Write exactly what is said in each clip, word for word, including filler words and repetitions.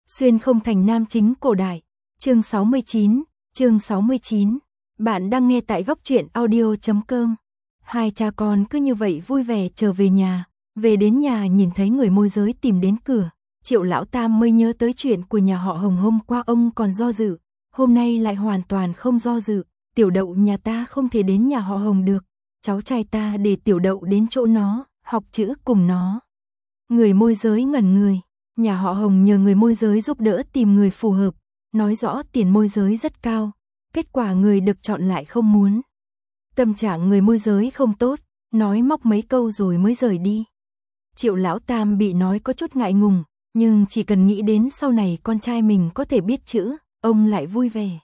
Xuyên không thành nam chính cổ đại. Chương sáu mươi chín, chương sáu mươi chín. Bạn đang nghe tại góc truyện audio chấm com. Hai cha con cứ như vậy vui vẻ trở về nhà, về đến nhà nhìn thấy người môi giới tìm đến cửa, Triệu lão tam mới nhớ tới chuyện của nhà họ Hồng hôm qua ông còn do dự, hôm nay lại hoàn toàn không do dự, Tiểu Đậu nhà ta không thể đến nhà họ Hồng được, cháu trai ta để Tiểu Đậu đến chỗ nó, học chữ cùng nó. Người môi giới ngẩn người, nhà họ Hồng nhờ người môi giới giúp đỡ tìm người phù hợp, nói rõ tiền môi giới rất cao, kết quả người được chọn lại không muốn. Tâm trạng người môi giới không tốt, nói móc mấy câu rồi mới rời đi. Triệu lão tam bị nói có chút ngại ngùng, nhưng chỉ cần nghĩ đến sau này con trai mình có thể biết chữ, ông lại vui vẻ.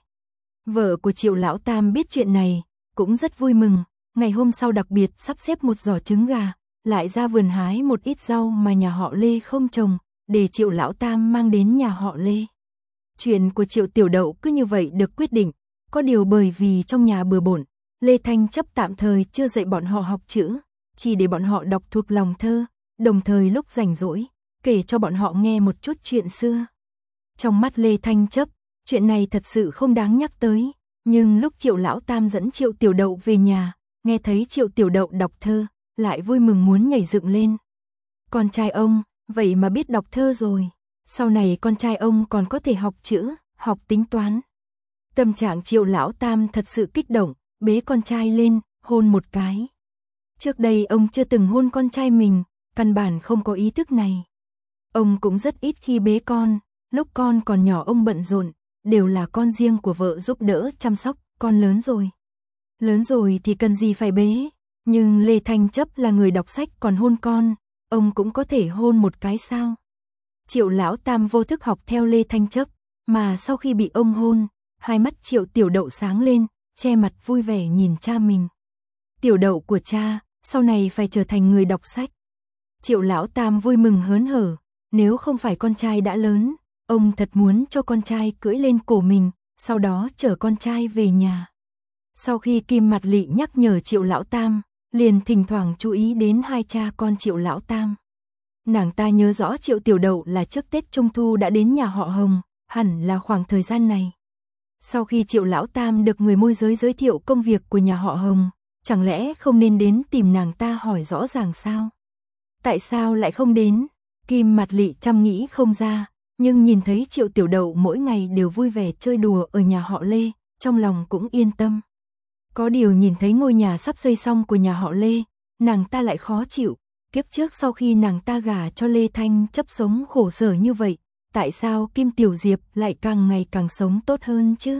Vợ của Triệu lão tam biết chuyện này, cũng rất vui mừng, ngày hôm sau đặc biệt sắp xếp một giỏ trứng gà, lại ra vườn hái một ít rau mà nhà họ Lê không trồng, để Triệu lão tam mang đến nhà họ Lê. Chuyện của Triệu Tiểu Đậu cứ như vậy được quyết định, có điều bởi vì trong nhà bừa bộn, Lê Thanh chấp tạm thời chưa dạy bọn họ học chữ, chỉ để bọn họ đọc thuộc lòng thơ, đồng thời lúc rảnh rỗi, kể cho bọn họ nghe một chút chuyện xưa. Trong mắt Lê Thanh chấp, chuyện này thật sự không đáng nhắc tới, nhưng lúc Triệu lão tam dẫn Triệu Tiểu Đậu về nhà, nghe thấy Triệu Tiểu Đậu đọc thơ, lại vui mừng muốn nhảy dựng lên. Con trai ông, vậy mà biết đọc thơ rồi, sau này con trai ông còn có thể học chữ, học tính toán. Tâm trạng Triệu lão tam thật sự kích động, bế con trai lên, hôn một cái. Trước đây ông chưa từng hôn con trai mình, căn bản không có ý thức này. Ông cũng rất ít khi bế con, lúc con còn nhỏ ông bận rộn, đều là con riêng của vợ giúp đỡ chăm sóc, con lớn rồi. Lớn rồi thì cần gì phải bế, nhưng Lê Thanh chấp là người đọc sách còn hôn con, ông cũng có thể hôn một cái sao. Triệu lão tam vô thức học theo Lê Thanh chấp, mà sau khi bị ông hôn, hai mắt Triệu Tiểu Đậu sáng lên, che mặt vui vẻ nhìn cha mình. Tiểu Đậu của cha, sau này phải trở thành người đọc sách. Triệu lão tam vui mừng hớn hở, nếu không phải con trai đã lớn, ông thật muốn cho con trai cưỡi lên cổ mình, sau đó chở con trai về nhà. Sau khi Kim Mặt Lị nhắc nhở Triệu lão tam, liền thỉnh thoảng chú ý đến hai cha con Triệu lão tam. Nàng ta nhớ rõ Triệu Tiểu Đậu là trước Tết Trung Thu đã đến nhà họ Hồng, hẳn là khoảng thời gian này. Sau khi Triệu lão tam được người môi giới giới thiệu công việc của nhà họ Hồng, chẳng lẽ không nên đến tìm nàng ta hỏi rõ ràng sao? Tại sao lại không đến? Kim Mặt Lị chăm nghĩ không ra, nhưng nhìn thấy Triệu Tiểu Đậu mỗi ngày đều vui vẻ chơi đùa ở nhà họ Lê, trong lòng cũng yên tâm. Có điều nhìn thấy ngôi nhà sắp xây xong của nhà họ Lê, nàng ta lại khó chịu, kiếp trước sau khi nàng ta gả cho Lê Thanh chấp sống khổ sở như vậy, tại sao Kim Tiểu Diệp lại càng ngày càng sống tốt hơn chứ?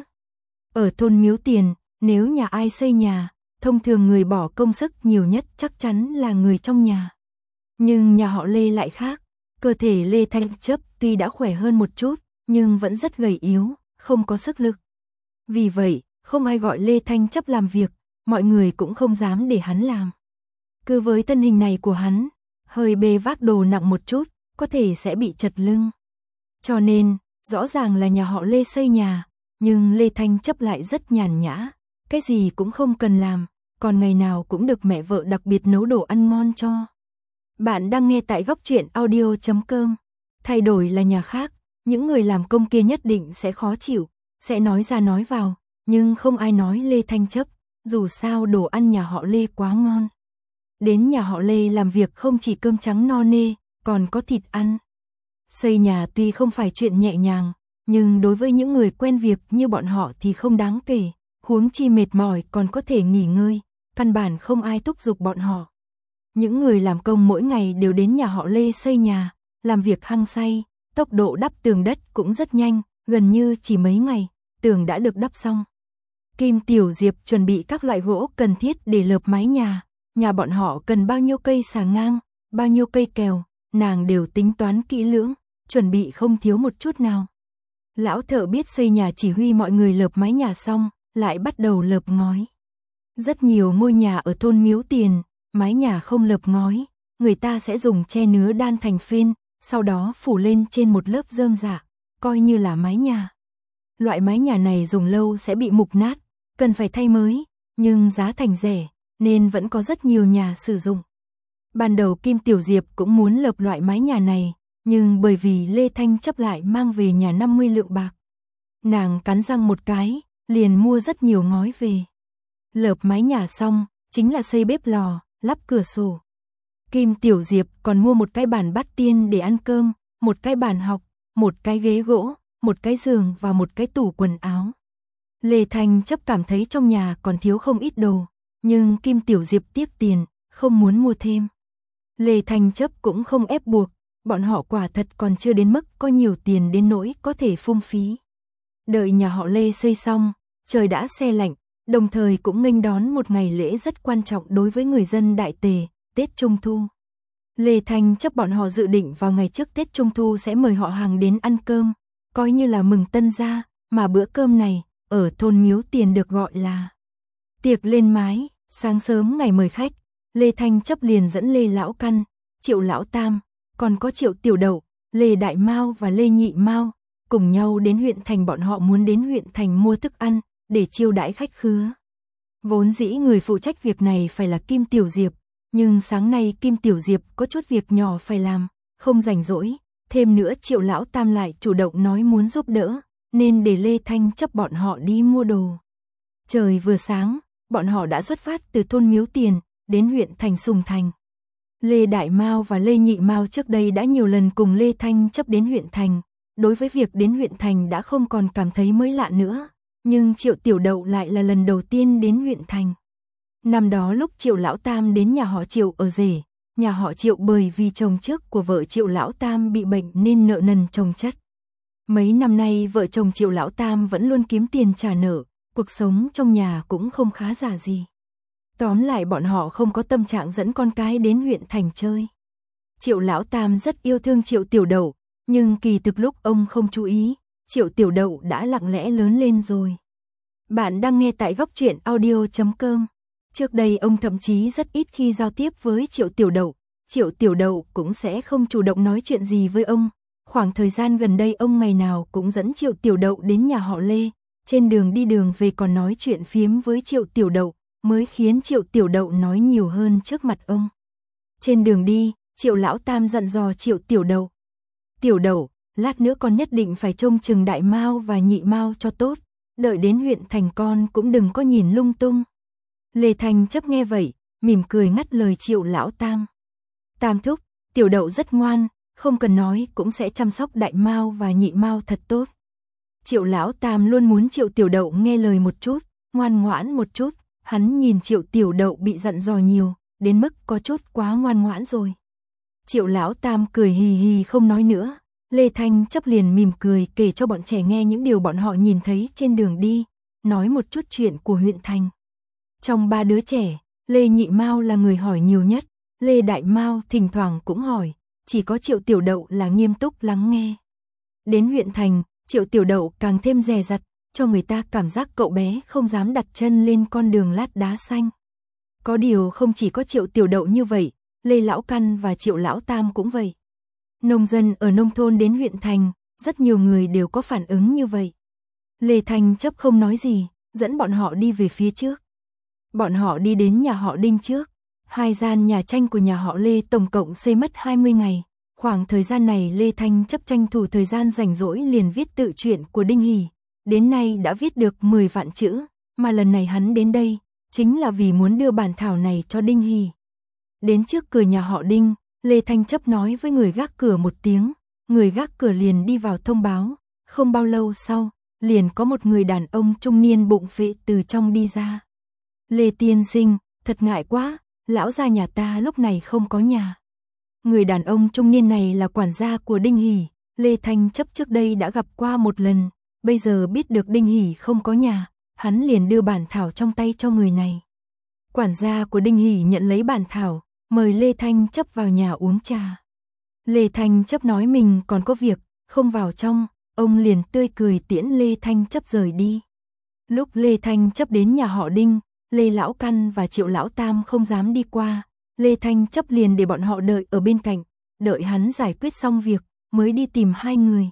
Ở thôn Miếu Tiền, nếu nhà ai xây nhà, thông thường người bỏ công sức nhiều nhất chắc chắn là người trong nhà. Nhưng nhà họ Lê lại khác, cơ thể Lê Thanh chấp tuy đã khỏe hơn một chút, nhưng vẫn rất gầy yếu, không có sức lực. Vì vậy, không ai gọi Lê Thanh chấp làm việc, mọi người cũng không dám để hắn làm. Cứ với thân hình này của hắn, hơi bê vác đồ nặng một chút, có thể sẽ bị chật lưng. Cho nên, rõ ràng là nhà họ Lê xây nhà, nhưng Lê Thanh chấp lại rất nhàn nhã, cái gì cũng không cần làm, còn ngày nào cũng được mẹ vợ đặc biệt nấu đồ ăn ngon cho. Bạn đang nghe tại góc truyện audio chấm com. Thay đổi là nhà khác, những người làm công kia nhất định sẽ khó chịu, sẽ nói ra nói vào, nhưng không ai nói Lê Thanh chấp, dù sao đồ ăn nhà họ Lê quá ngon. Đến nhà họ Lê làm việc không chỉ cơm trắng no nê, còn có thịt ăn. Xây nhà tuy không phải chuyện nhẹ nhàng, nhưng đối với những người quen việc như bọn họ thì không đáng kể, huống chi mệt mỏi còn có thể nghỉ ngơi, căn bản không ai thúc giục bọn họ. Những người làm công mỗi ngày đều đến nhà họ Lê xây nhà, làm việc hăng say, tốc độ đắp tường đất cũng rất nhanh, gần như chỉ mấy ngày, tường đã được đắp xong. Kim Tiểu Diệp chuẩn bị các loại gỗ cần thiết để lợp mái nhà, nhà bọn họ cần bao nhiêu cây xà ngang, bao nhiêu cây kèo, nàng đều tính toán kỹ lưỡng, chuẩn bị không thiếu một chút nào. Lão thợ biết xây nhà chỉ huy mọi người lợp mái nhà xong, lại bắt đầu lợp ngói. Rất nhiều ngôi nhà ở thôn Miếu Tiền, mái nhà không lợp ngói, người ta sẽ dùng tre nứa đan thành phên, sau đó phủ lên trên một lớp rơm rạ, coi như là mái nhà. Loại mái nhà này dùng lâu sẽ bị mục nát, cần phải thay mới, nhưng giá thành rẻ, nên vẫn có rất nhiều nhà sử dụng. Ban đầu Kim Tiểu Diệp cũng muốn lợp loại mái nhà này, nhưng bởi vì Lê Thanh Chấp lại mang về nhà năm mươi lượng bạc. Nàng cắn răng một cái, liền mua rất nhiều ngói về. Lợp mái nhà xong, chính là xây bếp lò, lắp cửa sổ. Kim Tiểu Diệp còn mua một cái bàn bát tiên để ăn cơm, một cái bàn học, một cái ghế gỗ, một cái giường và một cái tủ quần áo. Lê Thanh Chấp cảm thấy trong nhà còn thiếu không ít đồ, nhưng Kim Tiểu Diệp tiếc tiền, không muốn mua thêm. Lê Thanh Chấp cũng không ép buộc, bọn họ quả thật còn chưa đến mức có nhiều tiền đến nỗi có thể phung phí. Đợi nhà họ Lê xây xong, trời đã se lạnh, đồng thời cũng nghênh đón một ngày lễ rất quan trọng đối với người dân Đại Tề, Tết Trung Thu. Lê Thanh Chấp bọn họ dự định vào ngày trước Tết Trung Thu sẽ mời họ hàng đến ăn cơm, coi như là mừng tân gia, mà bữa cơm này, ở thôn Miếu Tiền được gọi là tiệc lên mái. Sáng sớm ngày mời khách, Lê Thanh Chấp liền dẫn Lê Lão Căn, Triệu Lão Tam, còn có Triệu Tiểu Đậu, Lê Đại Mao và Lê Nhị Mao, cùng nhau đến huyện thành. Bọn họ muốn đến huyện thành mua thức ăn, để chiêu đãi khách khứa. Vốn dĩ người phụ trách việc này phải là Kim Tiểu Diệp, nhưng sáng nay Kim Tiểu Diệp có chút việc nhỏ phải làm, không rảnh rỗi, thêm nữa Triệu Lão Tam lại chủ động nói muốn giúp đỡ, nên để Lê Thanh Chấp bọn họ đi mua đồ. Trời vừa sáng, bọn họ đã xuất phát từ thôn Miếu Tiền, đến huyện thành Sùng Thành. Lê Đại Mao và Lê Nhị Mao trước đây đã nhiều lần cùng Lê Thanh Chấp đến huyện thành, đối với việc đến huyện thành đã không còn cảm thấy mới lạ nữa, nhưng Triệu Tiểu Đậu lại là lần đầu tiên đến huyện thành. Năm đó lúc Triệu Lão Tam đến nhà họ Triệu ở rể, nhà họ Triệu bởi vì chồng trước của vợ Triệu Lão Tam bị bệnh nên nợ nần chồng chất. Mấy năm nay vợ chồng Triệu Lão Tam vẫn luôn kiếm tiền trả nợ, cuộc sống trong nhà cũng không khá giả gì. Tóm lại bọn họ không có tâm trạng dẫn con cái đến huyện thành chơi. Triệu Lão Tam rất yêu thương Triệu Tiểu Đậu, nhưng kỳ thực lúc ông không chú ý, Triệu Tiểu Đậu đã lặng lẽ lớn lên rồi. Bạn đang nghe tại góc truyện audio chấm com. Trước đây ông thậm chí rất ít khi giao tiếp với Triệu Tiểu Đậu, Triệu Tiểu Đậu cũng sẽ không chủ động nói chuyện gì với ông. Khoảng thời gian gần đây ông ngày nào cũng dẫn Triệu Tiểu Đậu đến nhà họ Lê, trên đường đi đường về còn nói chuyện phiếm với Triệu Tiểu Đậu, mới khiến Triệu Tiểu Đậu nói nhiều hơn trước mặt ông. Trên đường đi, Triệu Lão Tam dặn dò Triệu Tiểu Đậu. Tiểu Đậu, lát nữa con nhất định phải trông chừng Đại Mao và Nhị Mao cho tốt, đợi đến huyện thành con cũng đừng có nhìn lung tung. Lê Thanh Chấp nghe vậy, mỉm cười ngắt lời Triệu Lão Tam. Tam thúc, Tiểu Đậu rất ngoan, không cần nói cũng sẽ chăm sóc Đại Mao và Nhị Mao thật tốt. Triệu Lão Tam luôn muốn Triệu Tiểu Đậu nghe lời một chút, ngoan ngoãn một chút, hắn nhìn Triệu Tiểu Đậu bị dặn dò nhiều, đến mức có chút quá ngoan ngoãn rồi. Triệu Lão Tam cười hì hì không nói nữa, Lê Thanh Chấp liền mỉm cười kể cho bọn trẻ nghe những điều bọn họ nhìn thấy trên đường đi, nói một chút chuyện của huyện thành. Trong ba đứa trẻ, Lê Nhị Mao là người hỏi nhiều nhất, Lê Đại Mao thỉnh thoảng cũng hỏi, chỉ có Triệu Tiểu Đậu là nghiêm túc lắng nghe. Đến huyện thành, Triệu Tiểu Đậu càng thêm dè dặt, cho người ta cảm giác cậu bé không dám đặt chân lên con đường lát đá xanh. Có điều không chỉ có Triệu Tiểu Đậu như vậy, Lê Lão Căn và Triệu Lão Tam cũng vậy. Nông dân ở nông thôn đến huyện thành, rất nhiều người đều có phản ứng như vậy. Lê Thanh Chấp không nói gì, dẫn bọn họ đi về phía trước. Bọn họ đi đến nhà họ Đinh trước. Hai gian nhà tranh của nhà họ Lê tổng cộng xây mất hai mươi ngày. Khoảng thời gian này Lê Thanh Chấp tranh thủ thời gian rảnh rỗi liền viết tự truyện của Đinh Hỷ. Đến nay đã viết được mười vạn chữ, mà lần này hắn đến đây, chính là vì muốn đưa bản thảo này cho Đinh Hỷ. Đến trước cửa nhà họ Đinh, Lê Thanh Chấp nói với người gác cửa một tiếng, người gác cửa liền đi vào thông báo. Không bao lâu sau, liền có một người đàn ông trung niên bụng phệ từ trong đi ra. Lê tiên sinh, thật ngại quá, lão gia nhà ta lúc này không có nhà. Người đàn ông trung niên này là quản gia của Đinh Hỷ, Lê Thanh Chấp trước đây đã gặp qua một lần, bây giờ biết được Đinh Hỷ không có nhà, hắn liền đưa bản thảo trong tay cho người này. Quản gia của Đinh Hỷ nhận lấy bản thảo, mời Lê Thanh Chấp vào nhà uống trà. Lê Thanh Chấp nói mình còn có việc, không vào trong, ông liền tươi cười tiễn Lê Thanh Chấp rời đi. Lúc Lê Thanh Chấp đến nhà họ Đinh, Lê Lão Căn và Triệu Lão Tam không dám đi qua, Lê Thanh Chấp liền để bọn họ đợi ở bên cạnh, đợi hắn giải quyết xong việc, mới đi tìm hai người.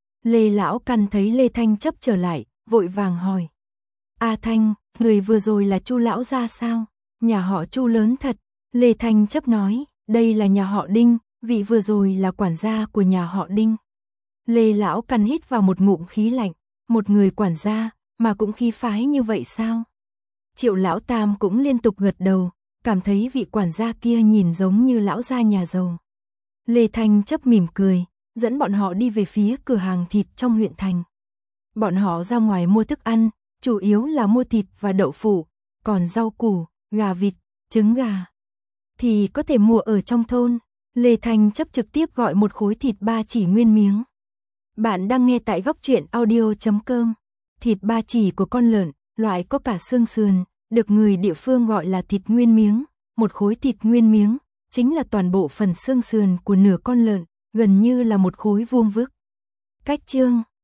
Lê Lão Căn thấy Lê Thanh Chấp trở lại, vội vàng hỏi. A Thanh, người vừa rồi là Chu Lão gia sao? Nhà họ Chu lớn thật. Lê Thanh Chấp nói, đây là nhà họ Đinh, vị vừa rồi là quản gia của nhà họ Đinh. Lê lão Căn hít vào một ngụm khí lạnh, một người quản gia mà cũng khí phái như vậy sao? Triệu lão Tam cũng liên tục gật đầu, cảm thấy vị quản gia kia nhìn giống như lão gia nhà giàu. Lê Thanh chấp mỉm cười, dẫn bọn họ đi về phía cửa hàng thịt trong huyện thành. Bọn họ ra ngoài mua thức ăn, chủ yếu là mua thịt và đậu phụ, còn rau củ, gà vịt, trứng gà thì có thể mua ở trong thôn. Lê Thanh chấp trực tiếp gọi một khối thịt ba chỉ nguyên miếng. Bạn đang nghe tại góc truyện audio chấm com. Thịt ba chỉ của con lợn, loại có cả xương sườn, được người địa phương gọi là thịt nguyên miếng. Một khối thịt nguyên miếng chính là toàn bộ phần xương sườn của nửa con lợn, gần như là một khối vuông vức. Cách chương